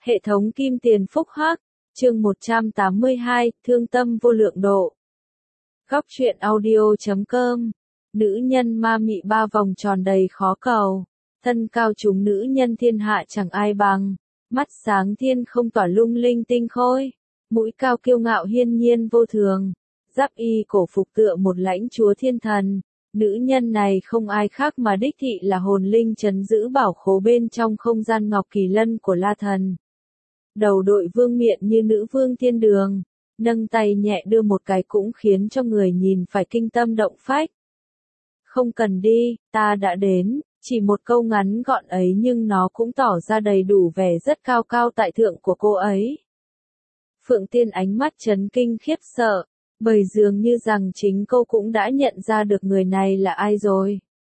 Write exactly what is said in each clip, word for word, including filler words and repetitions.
Hệ thống kim tiền phúc hắc, chương một trăm tám mươi hai, thương tâm vô lượng độ. Góc truyện audio chấm com. Nữ nhân ma mị ba vòng tròn đầy khó cầu. Thân cao chúng nữ nhân thiên hạ chẳng ai bằng. Mắt sáng thiên không tỏa lung linh tinh khôi. Mũi cao kiêu ngạo hiên nhiên vô thường. Giáp y cổ phục tựa một lãnh chúa thiên thần. Nữ nhân này không ai khác mà đích thị là hồn linh trấn giữ bảo khố bên trong không gian ngọc kỳ lân của La Thần. Đầu đội vương miện như nữ vương thiên đường, nâng tay nhẹ đưa một cái cũng khiến cho người nhìn phải kinh tâm động phách. Không cần đi, ta đã đến, chỉ một câu ngắn gọn ấy nhưng nó cũng tỏ ra đầy đủ vẻ rất cao cao tại thượng của cô ấy. Phượng Tiên ánh mắt chấn kinh khiếp sợ, bởi dường như rằng chính cô cũng đã nhận ra được người này là ai rồi.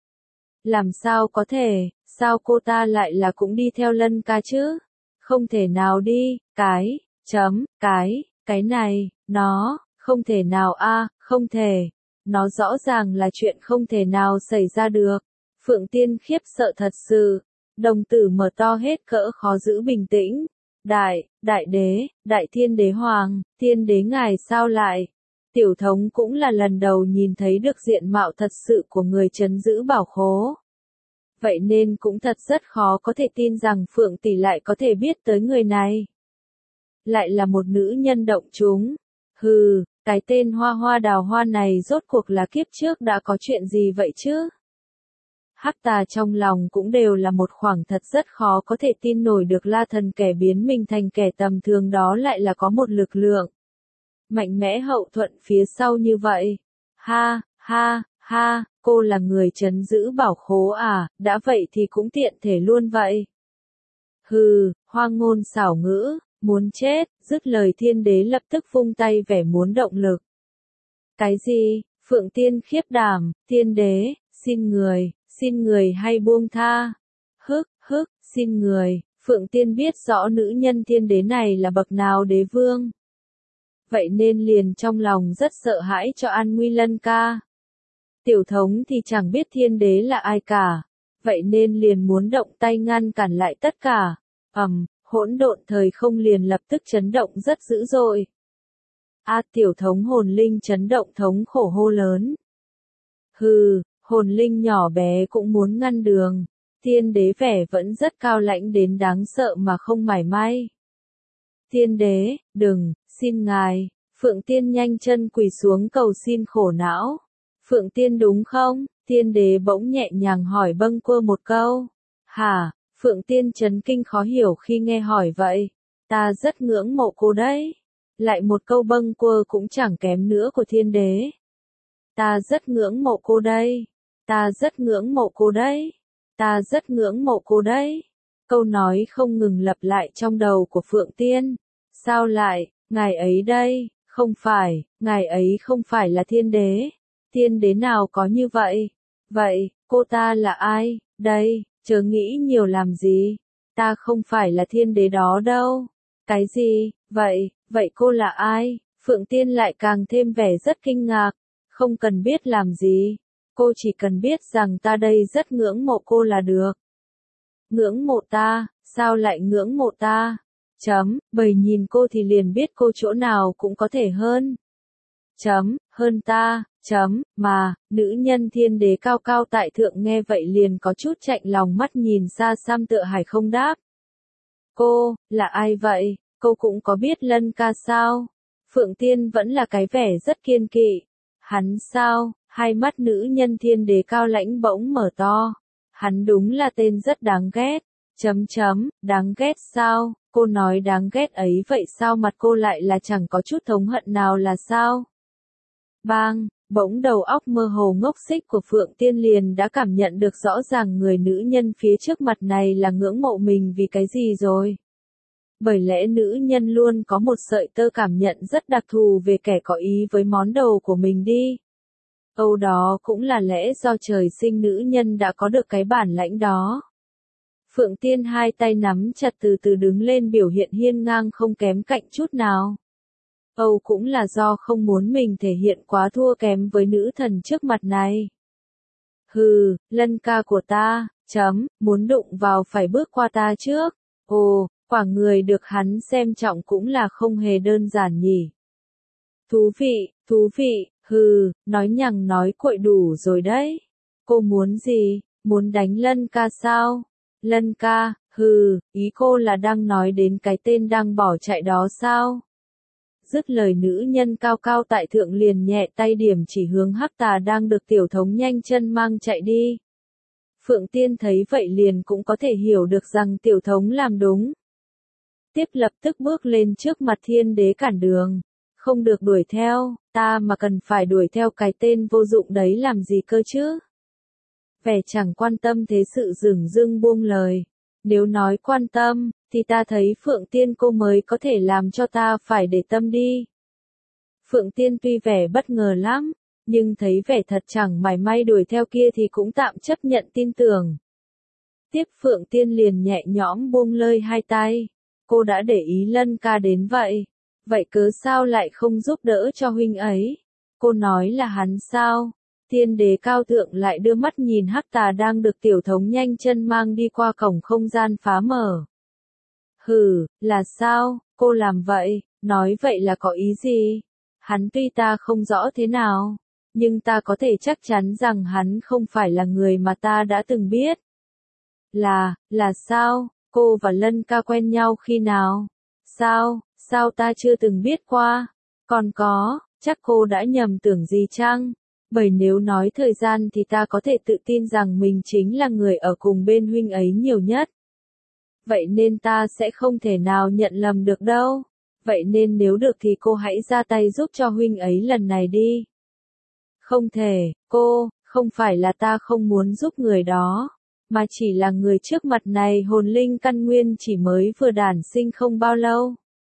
Làm sao có thể, sao cô ta lại là cũng đi theo Lân Ca chứ? Không thể nào đi, cái, chấm, cái, cái này, nó, không thể nào a, không thể. Nó rõ ràng là chuyện không thể nào xảy ra được. Phượng Tiên khiếp sợ thật sự, đồng tử mở to hết cỡ khó giữ bình tĩnh. Đại, đại đế, đại thiên đế hoàng, thiên đế ngài sao lại? Tiểu thống cũng là lần đầu nhìn thấy được diện mạo thật sự của người trấn giữ bảo khố. Vậy nên cũng thật rất khó có thể tin rằng Phượng tỷ lại có thể biết tới người này. Lại là một nữ nhân động chúng. Hừ, cái tên hoa hoa đào hoa này rốt cuộc là kiếp trước đã có chuyện gì vậy chứ? Hắc Tà trong lòng cũng đều là một khoảng thật rất khó có thể tin nổi được La Thần kẻ biến mình thành kẻ tầm thường đó lại là có một lực lượng mạnh mẽ hậu thuẫn phía sau như vậy. Ha, ha, ha, cô là người trấn giữ bảo khố à, đã vậy thì cũng tiện thể luôn vậy. Hừ, hoang ngôn xảo ngữ, muốn chết, dứt lời thiên đế lập tức vung tay vẻ muốn động lực. Cái gì, Phượng Tiên khiếp đảm, thiên đế, xin người, xin người hay buông tha. Hức, hức, xin người, Phượng Tiên biết rõ nữ nhân thiên đế này là bậc nào đế vương. Vậy nên liền trong lòng rất sợ hãi cho an nguy Lân Ca. Tiểu thống thì chẳng biết thiên đế là ai cả, vậy nên liền muốn động tay ngăn cản lại tất cả. Ầm, um, hỗn độn thời không liền lập tức chấn động rất dữ dội. A tiểu thống hồn linh chấn động thống khổ hô lớn. Hừ, hồn linh nhỏ bé cũng muốn ngăn đường. Thiên đế vẻ vẫn rất cao lãnh đến đáng sợ mà không mảy may. Thiên đế, đừng, xin ngài. Phượng Tiên nhanh chân quỳ xuống cầu xin khổ não. Phượng Tiên đúng không? Thiên đế bỗng nhẹ nhàng hỏi bâng quơ một câu. Hả? Phượng Tiên chấn kinh khó hiểu khi nghe hỏi vậy. Ta rất ngưỡng mộ cô đấy. Lại một câu bâng quơ cũng chẳng kém nữa của thiên đế. Ta rất ngưỡng mộ cô đây. Ta rất ngưỡng mộ cô đấy. Ta rất ngưỡng mộ cô đấy. Câu nói không ngừng lặp lại trong đầu của Phượng Tiên. Sao lại, ngài ấy đây, không phải, ngài ấy không phải là thiên đế. Thiên đế nào có như vậy? Vậy, cô ta là ai? Đây, chớ nghĩ nhiều làm gì. Ta không phải là thiên đế đó đâu. Cái gì? Vậy, vậy cô là ai? Phượng Tiên lại càng thêm vẻ rất kinh ngạc. Không cần biết làm gì. Cô chỉ cần biết rằng ta đây rất ngưỡng mộ cô là được. Ngưỡng mộ ta, sao lại ngưỡng mộ ta? Chấm, bởi nhìn cô thì liền biết cô chỗ nào cũng có thể hơn. Chấm, hơn ta, chấm, mà, nữ nhân thiên đế cao cao tại thượng nghe vậy liền có chút chạnh lòng mắt nhìn xa xăm tựa hải không đáp. Cô, là ai vậy? Cô cũng có biết Lân Ca sao? Phượng Tiên vẫn là cái vẻ rất kiên kỵ. Hắn sao? Hai mắt nữ nhân thiên đế cao lãnh bỗng mở to. Hắn đúng là tên rất đáng ghét. Chấm chấm, đáng ghét sao? Cô nói đáng ghét ấy vậy sao mặt cô lại là chẳng có chút thống hận nào là sao? Bang, bỗng đầu óc mơ hồ ngốc xích của Phượng Tiên liền đã cảm nhận được rõ ràng người nữ nhân phía trước mặt này là ngưỡng mộ mình vì cái gì rồi. Bởi lẽ nữ nhân luôn có một sợi tơ cảm nhận rất đặc thù về kẻ có ý với món đồ của mình đi. Âu đó cũng là lẽ do trời sinh nữ nhân đã có được cái bản lãnh đó. Phượng Tiên hai tay nắm chặt từ từ đứng lên biểu hiện hiên ngang không kém cạnh chút nào. Âu cũng là do không muốn mình thể hiện quá thua kém với nữ thần trước mặt này. Hừ, Lân Ca của ta, chấm, muốn đụng vào phải bước qua ta trước. Ồ, Quả người được hắn xem trọng cũng là không hề đơn giản nhỉ. Thú vị, thú vị, hừ, nói nhằng nói cuội đủ rồi đấy. Cô muốn gì, muốn đánh Lân ca sao? Lân ca, hừ, ý cô là đang nói đến cái tên đang bỏ chạy đó sao? Dứt lời nữ nhân cao cao tại thượng liền nhẹ tay điểm chỉ hướng Hắc Tà đang được tiểu thống nhanh chân mang chạy đi. Phượng Tiên thấy vậy liền cũng có thể hiểu được rằng tiểu thống làm đúng. Tiếp lập tức bước lên trước mặt thiên đế cản đường. Không được đuổi theo, ta mà cần phải đuổi theo cái tên vô dụng đấy làm gì cơ chứ? Vẻ chẳng quan tâm thế sự dửng dưng buông lời. Nếu nói quan tâm, thì ta thấy Phượng Tiên cô mới có thể làm cho ta phải để tâm đi. Phượng Tiên tuy vẻ bất ngờ lắm, nhưng thấy vẻ thật chẳng mảy may đuổi theo kia thì cũng tạm chấp nhận tin tưởng. Tiếp Phượng Tiên liền nhẹ nhõm buông lơi hai tay. Cô đã để ý Lân ca đến vậy. Vậy cớ sao lại không giúp đỡ cho huynh ấy? Cô nói là hắn sao? Thiên đế cao thượng lại đưa mắt nhìn Hắc Tà đang được tiểu thống nhanh chân mang đi qua cổng không gian phá mở. Hừ, là sao? Cô làm vậy, nói vậy là có ý gì? Hắn tuy ta không rõ thế nào, nhưng ta có thể chắc chắn rằng hắn không phải là người mà ta đã từng biết. Là, là sao? Cô và Lân ca quen nhau khi nào? Sao, sao ta chưa từng biết qua? Còn có, chắc cô đã nhầm tưởng gì chăng? Bởi nếu nói thời gian thì ta có thể tự tin rằng mình chính là người ở cùng bên huynh ấy nhiều nhất. Vậy nên ta sẽ không thể nào nhận lầm được đâu. Vậy nên nếu được thì cô hãy ra tay giúp cho huynh ấy lần này đi. Không thể, cô, không phải là ta không muốn giúp người đó, mà chỉ là người trước mặt này hồn linh căn nguyên chỉ mới vừa đản sinh không bao lâu.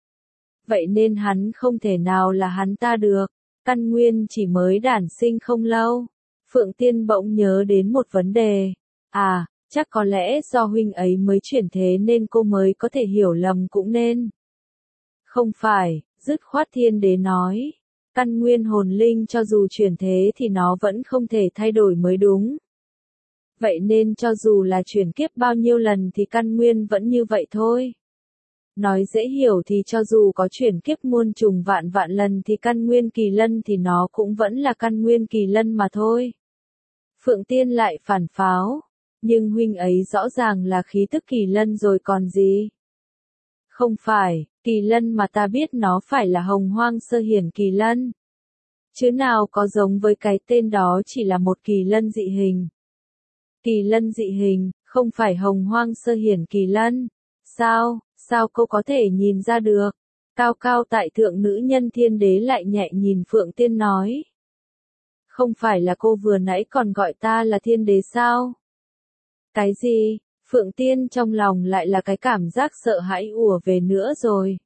Vậy nên hắn không thể nào là hắn ta được, căn nguyên chỉ mới đản sinh không lâu. Phượng Tiên bỗng nhớ đến một vấn đề. À, chắc có lẽ do huynh ấy mới chuyển thế nên cô mới có thể hiểu lầm cũng nên. Không phải, dứt khoát thiên đế nói. Căn nguyên hồn linh cho dù chuyển thế thì nó vẫn không thể thay đổi mới đúng. Vậy nên cho dù là chuyển kiếp bao nhiêu lần thì căn nguyên vẫn như vậy thôi. Nói dễ hiểu thì cho dù có chuyển kiếp muôn trùng vạn vạn lần thì căn nguyên kỳ lân thì nó cũng vẫn là căn nguyên kỳ lân mà thôi. Phượng Tiên lại phản pháo. Nhưng huynh ấy rõ ràng là khí tức kỳ lân rồi còn gì. Không phải, kỳ lân mà ta biết nó phải là hồng hoang sơ hiển kỳ lân. Chứ nào có giống với cái tên đó chỉ là một kỳ lân dị hình. Kỳ lân dị hình, không phải hồng hoang sơ hiển kỳ lân. Sao, sao cô có thể nhìn ra được? Cao cao tại thượng nữ nhân thiên đế lại nhẹ nhìn Phượng Tiên nói. Không phải là cô vừa nãy còn gọi ta là thiên đế sao? Cái gì? Phượng Tiên trong lòng lại là cái cảm giác sợ hãi ùa về nữa rồi.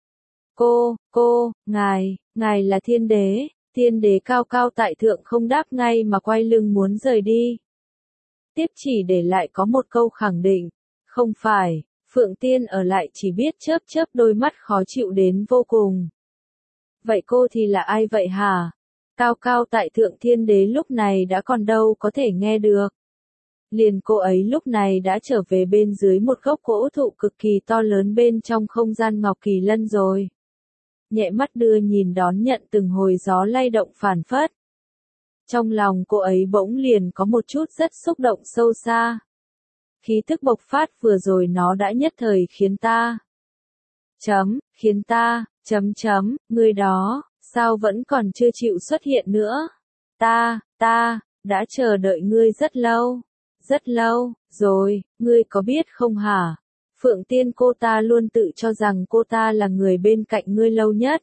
Cô, cô, ngài, ngài là thiên đế. Thiên đế cao cao tại thượng không đáp ngay mà quay lưng muốn rời đi. Tiếp chỉ để lại có một câu khẳng định. Không phải, Phượng Tiên ở lại chỉ biết chớp chớp đôi mắt khó chịu đến vô cùng. Vậy cô thì là ai vậy hả? Cao cao tại thượng thiên đế lúc này đã còn đâu có thể nghe được. Liền cô ấy lúc này đã trở về bên dưới một gốc gỗ thụ cực kỳ to lớn bên trong không gian ngọc kỳ lân rồi. Nhẹ mắt đưa nhìn đón nhận từng hồi gió lay động phản phất. Trong lòng cô ấy bỗng liền có một chút rất xúc động sâu xa. Khí thức bộc phát vừa rồi nó đã nhất thời khiến ta. Chấm, khiến ta, chấm chấm, người đó, sao vẫn còn chưa chịu xuất hiện nữa? Ta, ta, đã chờ đợi ngươi rất lâu. Rất lâu, rồi, ngươi có biết không hả? Phượng Tiên cô ta luôn tự cho rằng cô ta là người bên cạnh ngươi lâu nhất.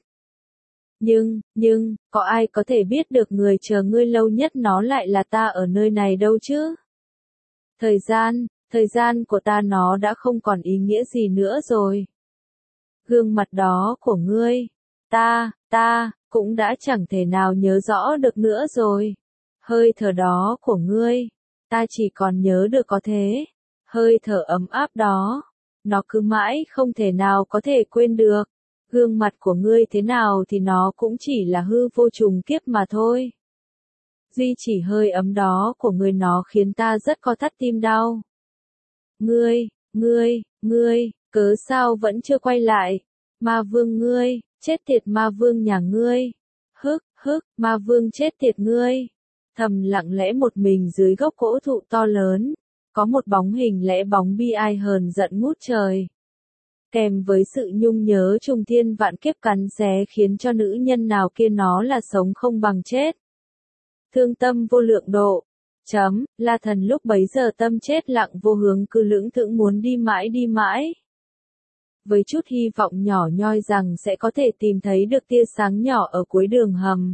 Nhưng, nhưng, có ai có thể biết được người chờ ngươi lâu nhất nó lại là ta ở nơi này đâu chứ? Thời gian, thời gian của ta nó đã không còn ý nghĩa gì nữa rồi. Gương mặt đó của ngươi, ta, ta, cũng đã chẳng thể nào nhớ rõ được nữa rồi. Hơi thở đó của ngươi, ta chỉ còn nhớ được có thế. Hơi thở ấm áp đó, nó cứ mãi không thể nào có thể quên được. Gương mặt của ngươi thế nào thì nó cũng chỉ là hư vô trùng kiếp mà thôi. Duy chỉ hơi ấm đó của ngươi nó khiến ta rất co thắt tim đau. Ngươi, ngươi, ngươi, Cớ sao vẫn chưa quay lại? Ma vương ngươi, chết tiệt ma vương nhà ngươi. Hức, hức, ma vương chết tiệt ngươi. Thầm lặng lẽ một mình dưới gốc gỗ thụ to lớn, có một bóng hình lẽ bóng bi ai hờn giận ngút trời. Kèm với sự nhung nhớ trùng thiên vạn kiếp cắn xé khiến cho nữ nhân nào kia nó là sống không bằng chết. Thương tâm vô lượng độ. Chấm, La Thần lúc bấy giờ tâm chết lặng vô hướng cứ lưỡng thững muốn đi mãi đi mãi. Với chút hy vọng nhỏ nhoi rằng sẽ có thể tìm thấy được tia sáng nhỏ ở cuối đường hầm.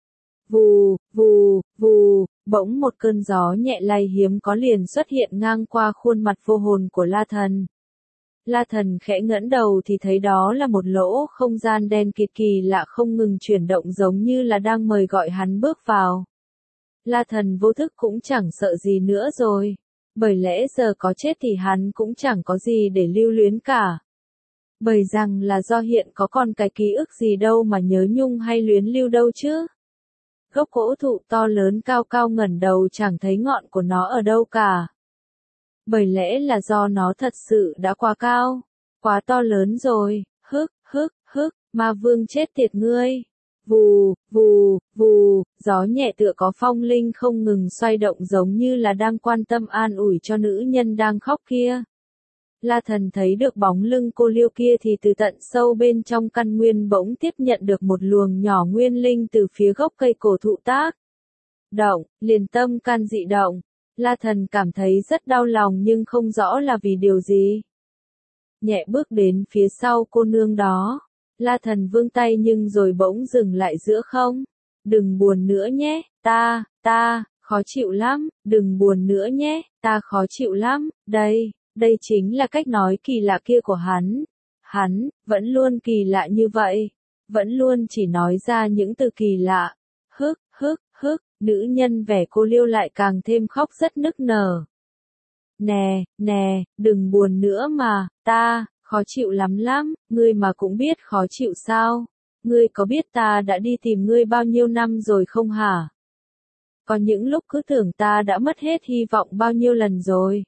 Vù, vù, vù, bỗng một cơn gió nhẹ lay hiếm có liền xuất hiện ngang qua khuôn mặt vô hồn của La Thần. La Thần khẽ ngẩng đầu thì thấy đó là một lỗ không gian đen kịt kỳ lạ không ngừng chuyển động giống như là đang mời gọi hắn bước vào. La Thần vô thức cũng chẳng sợ gì nữa rồi, bởi lẽ giờ có chết thì hắn cũng chẳng có gì để lưu luyến cả. Bởi rằng là do hiện có còn cái ký ức gì đâu mà nhớ nhung hay luyến lưu đâu chứ. Gốc gỗ thụ to lớn cao cao ngẩng đầu chẳng thấy ngọn của nó ở đâu cả. Bởi lẽ là do nó thật sự đã quá cao, quá to lớn rồi. Hức, hức, hức, ma vương chết tiệt ngươi. Vù, vù, vù, gió nhẹ tựa có phong linh không ngừng xoay động giống như là đang quan tâm an ủi cho nữ nhân đang khóc kia. La Thần thấy được bóng lưng cô liêu kia thì từ tận sâu bên trong căn nguyên bỗng tiếp nhận được một luồng nhỏ nguyên linh từ phía gốc cây cổ thụ tác. Động, liền tâm can dị động. La Thần cảm thấy rất đau lòng nhưng không rõ là vì điều gì. Nhẹ bước đến phía sau cô nương đó. La Thần vươn tay nhưng rồi bỗng dừng lại giữa không. Đừng buồn nữa nhé, ta, ta, khó chịu lắm, đừng buồn nữa nhé, ta khó chịu lắm, đây, đây chính là cách nói kỳ lạ kia của hắn. Hắn, vẫn luôn kỳ lạ như vậy, vẫn luôn chỉ nói ra những từ kỳ lạ. Hức, hức, hức, nữ nhân vẻ cô liêu lại càng thêm khóc rất nức nở. Nè, nè, đừng buồn nữa mà, ta, khó chịu lắm lắm, ngươi mà cũng biết khó chịu sao? Ngươi có biết ta đã đi tìm ngươi bao nhiêu năm rồi không hả? Có những lúc cứ tưởng ta đã mất hết hy vọng bao nhiêu lần rồi.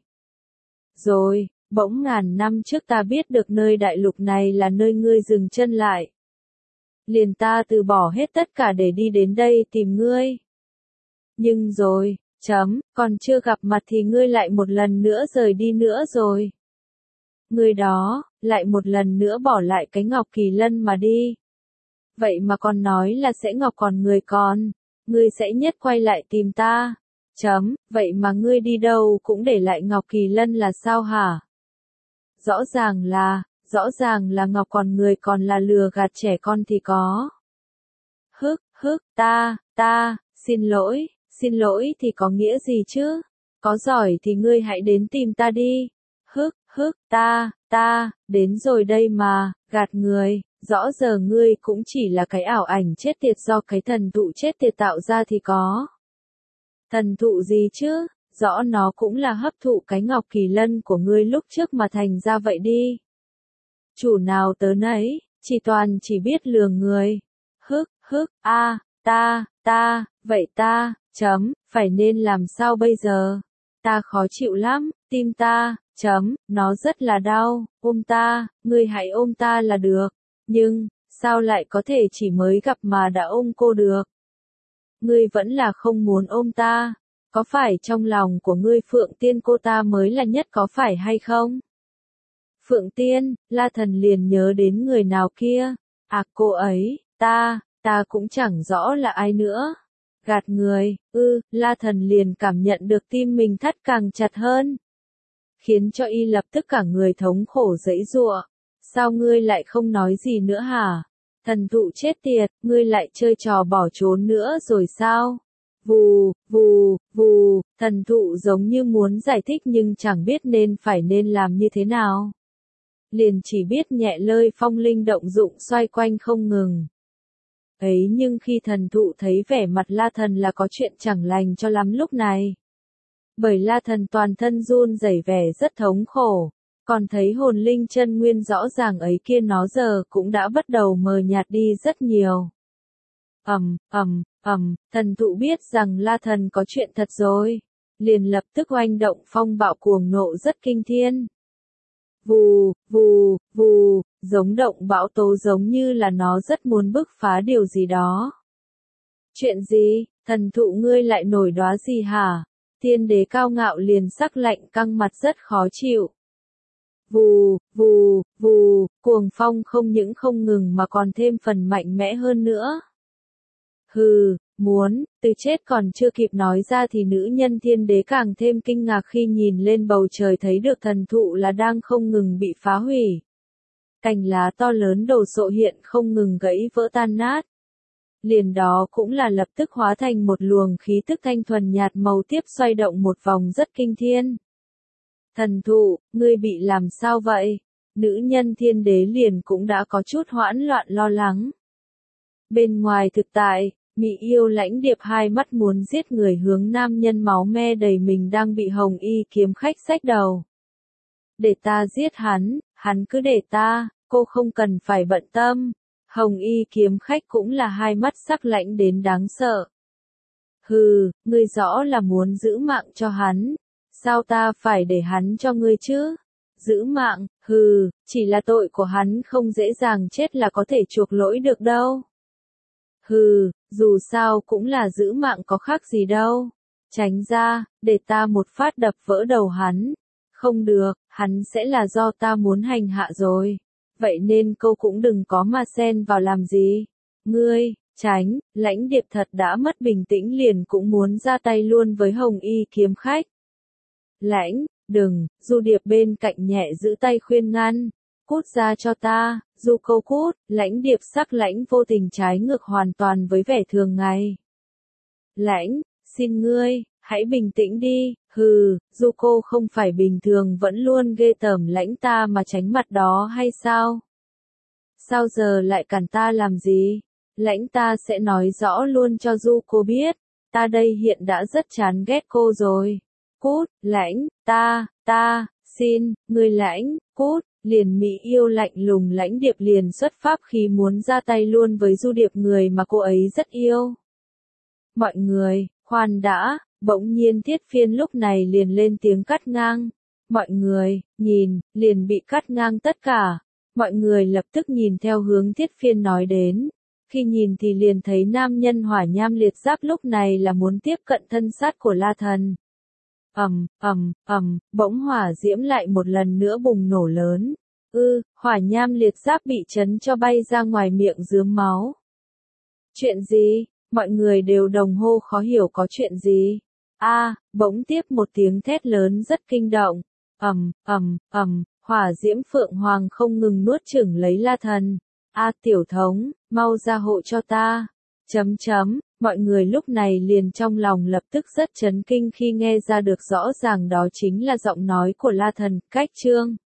Rồi, bỗng ngàn năm trước ta biết được nơi đại lục này là nơi ngươi dừng chân lại. Liền ta từ bỏ hết tất cả để đi đến đây tìm ngươi. Nhưng rồi, chấm, còn chưa gặp mặt thì ngươi lại một lần nữa rời đi nữa rồi. Ngươi đó, lại một lần nữa bỏ lại cái Ngọc Kỳ Lân mà đi. Vậy mà còn nói là sẽ ngọc còn người còn, ngươi sẽ nhất quay lại tìm ta. Chấm, vậy mà ngươi đi đâu cũng để lại Ngọc Kỳ Lân là sao hả? Rõ ràng là, rõ ràng là ngọc còn người còn là lừa gạt trẻ con thì có. Hức, hức, ta, ta, xin lỗi, xin lỗi thì có nghĩa gì chứ? Có giỏi thì ngươi hãy đến tìm ta đi. Hức, hức, ta, ta, đến rồi đây mà, gạt người, rõ giờ ngươi cũng chỉ là cái ảo ảnh chết tiệt do cái thần thụ chết tiệt tạo ra thì có. Thần thụ gì chứ, rõ nó cũng là hấp thụ cái Ngọc Kỳ Lân của ngươi lúc trước mà thành ra vậy đi. Chủ nào tớ nấy, chỉ toàn chỉ biết lừa người. Hức, hức, a, ta, ta, vậy ta, chấm, phải nên làm sao bây giờ? Ta khó chịu lắm, tim ta, chấm, nó rất là đau, ôm ta, ngươi hãy ôm ta là được. Nhưng, sao lại có thể chỉ mới gặp mà đã ôm cô được? Ngươi vẫn là không muốn ôm ta, có phải trong lòng của ngươi Phượng Tiên cô ta mới là nhất có phải hay không? Phượng Tiên, La Thần liền nhớ đến người nào kia, à cô ấy, ta, ta cũng chẳng rõ là ai nữa. Gạt người, ư, La Thần liền cảm nhận được tim mình thắt càng chặt hơn. Khiến cho y lập tức cả người thống khổ giãy giụa. Sao ngươi lại không nói gì nữa hả? Thần thụ chết tiệt, ngươi lại chơi trò bỏ trốn nữa rồi sao? Vù, vù, vù, thần thụ giống như muốn giải thích nhưng chẳng biết nên phải nên làm như thế nào. Liền chỉ biết nhẹ lơi phong linh động dụng xoay quanh không ngừng. Ấy nhưng khi thần thụ thấy vẻ mặt La Thần là có chuyện chẳng lành cho lắm lúc này. Bởi La Thần toàn thân run rẩy vẻ rất thống khổ, còn thấy hồn linh chân nguyên rõ ràng ấy kia nó giờ cũng đã bắt đầu mờ nhạt đi rất nhiều. Ầm, ầm, ầm, thần thụ biết rằng La Thần có chuyện thật rồi, liền lập tức oanh động phong bạo cuồng nộ rất kinh thiên. Vù, vù, vù, giống động bão tố giống như là nó rất muốn bứt phá điều gì đó. Chuyện gì, thần thụ ngươi lại nổi đóa gì hả? Thiên đế cao ngạo liền sắc lạnh căng mặt rất khó chịu. Vù, vù, vù, cuồng phong không những không ngừng mà còn thêm phần mạnh mẽ hơn nữa. Hừ, muốn, từ chết còn chưa kịp nói ra thì nữ nhân thiên đế càng thêm kinh ngạc khi nhìn lên bầu trời thấy được thần thụ là đang không ngừng bị phá hủy. Cành lá to lớn đồ sộ hiện không ngừng gãy vỡ tan nát. Liền đó cũng là lập tức hóa thành một luồng khí tức thanh thuần nhạt màu tiếp xoay động một vòng rất kinh thiên. Thần thụ, ngươi bị làm sao vậy? Nữ nhân thiên đế liền cũng đã có chút hoãn loạn lo lắng. Bên ngoài thực tại, Mỹ yêu lãnh điệp hai mắt muốn giết người hướng nam nhân máu me đầy mình đang bị hồng y kiếm khách xách đầu. Để ta giết hắn, hắn cứ để ta, cô không cần phải bận tâm. Hồng y kiếm khách cũng là hai mắt sắc lãnh đến đáng sợ. Hừ, ngươi rõ là muốn giữ mạng cho hắn. Sao ta phải để hắn cho ngươi chứ? Giữ mạng, hừ, chỉ là tội của hắn không dễ dàng chết là có thể chuộc lỗi được đâu. Hừ, dù sao cũng là giữ mạng có khác gì đâu. Tránh ra, để ta một phát đập vỡ đầu hắn. Không được, hắn sẽ là do ta muốn hành hạ rồi. Vậy nên cô cũng đừng có mà xen vào làm gì. Ngươi, tránh, lãnh điệp thật đã mất bình tĩnh liền cũng muốn ra tay luôn với hồng y kiếm khách. Lãnh, đừng, Du Điệp bên cạnh nhẹ giữ tay khuyên ngăn. Cút ra cho ta, Du câu cút, lãnh điệp sắc lãnh vô tình trái ngược hoàn toàn với vẻ thường ngày. Lãnh, xin ngươi, hãy bình tĩnh đi, hừ, Du cô không phải bình thường vẫn luôn ghê tởm lãnh ta mà tránh mặt đó hay sao? Sao giờ lại cản ta làm gì? Lãnh ta sẽ nói rõ luôn cho Du cô biết, ta đây hiện đã rất chán ghét cô rồi. Cút, lãnh, ta, ta, xin, ngươi lãnh, cút, liền Mỹ yêu lạnh lùng lãnh điệp liền xuất pháp khí muốn ra tay luôn với Du Điệp người mà cô ấy rất yêu. Mọi người, khoan đã, bỗng nhiên Thiết Phiên lúc này liền lên tiếng cắt ngang. Mọi người, nhìn, liền bị cắt ngang tất cả. Mọi người lập tức nhìn theo hướng Thiết Phiên nói đến. Khi nhìn thì liền thấy nam nhân hỏa nham liệt giáp lúc này là muốn tiếp cận thân sát của La Thần. Ầm, ầm, ầm, bỗng hỏa diễm lại một lần nữa bùng nổ lớn. Ư, hỏa nham liệt giáp bị chấn cho bay ra ngoài miệng rướm máu. Chuyện gì? Mọi người đều đồng hô khó hiểu có chuyện gì? A, à, bỗng tiếp một tiếng thét lớn rất kinh động. Ầm, ầm, ầm, hỏa diễm phượng hoàng không ngừng nuốt chửng lấy La Thần. A à, tiểu thống, mau ra hộ cho ta. Chấm chấm, mọi người lúc này liền trong lòng lập tức rất chấn kinh khi nghe ra được rõ ràng đó chính là giọng nói của La Thần, cách chương.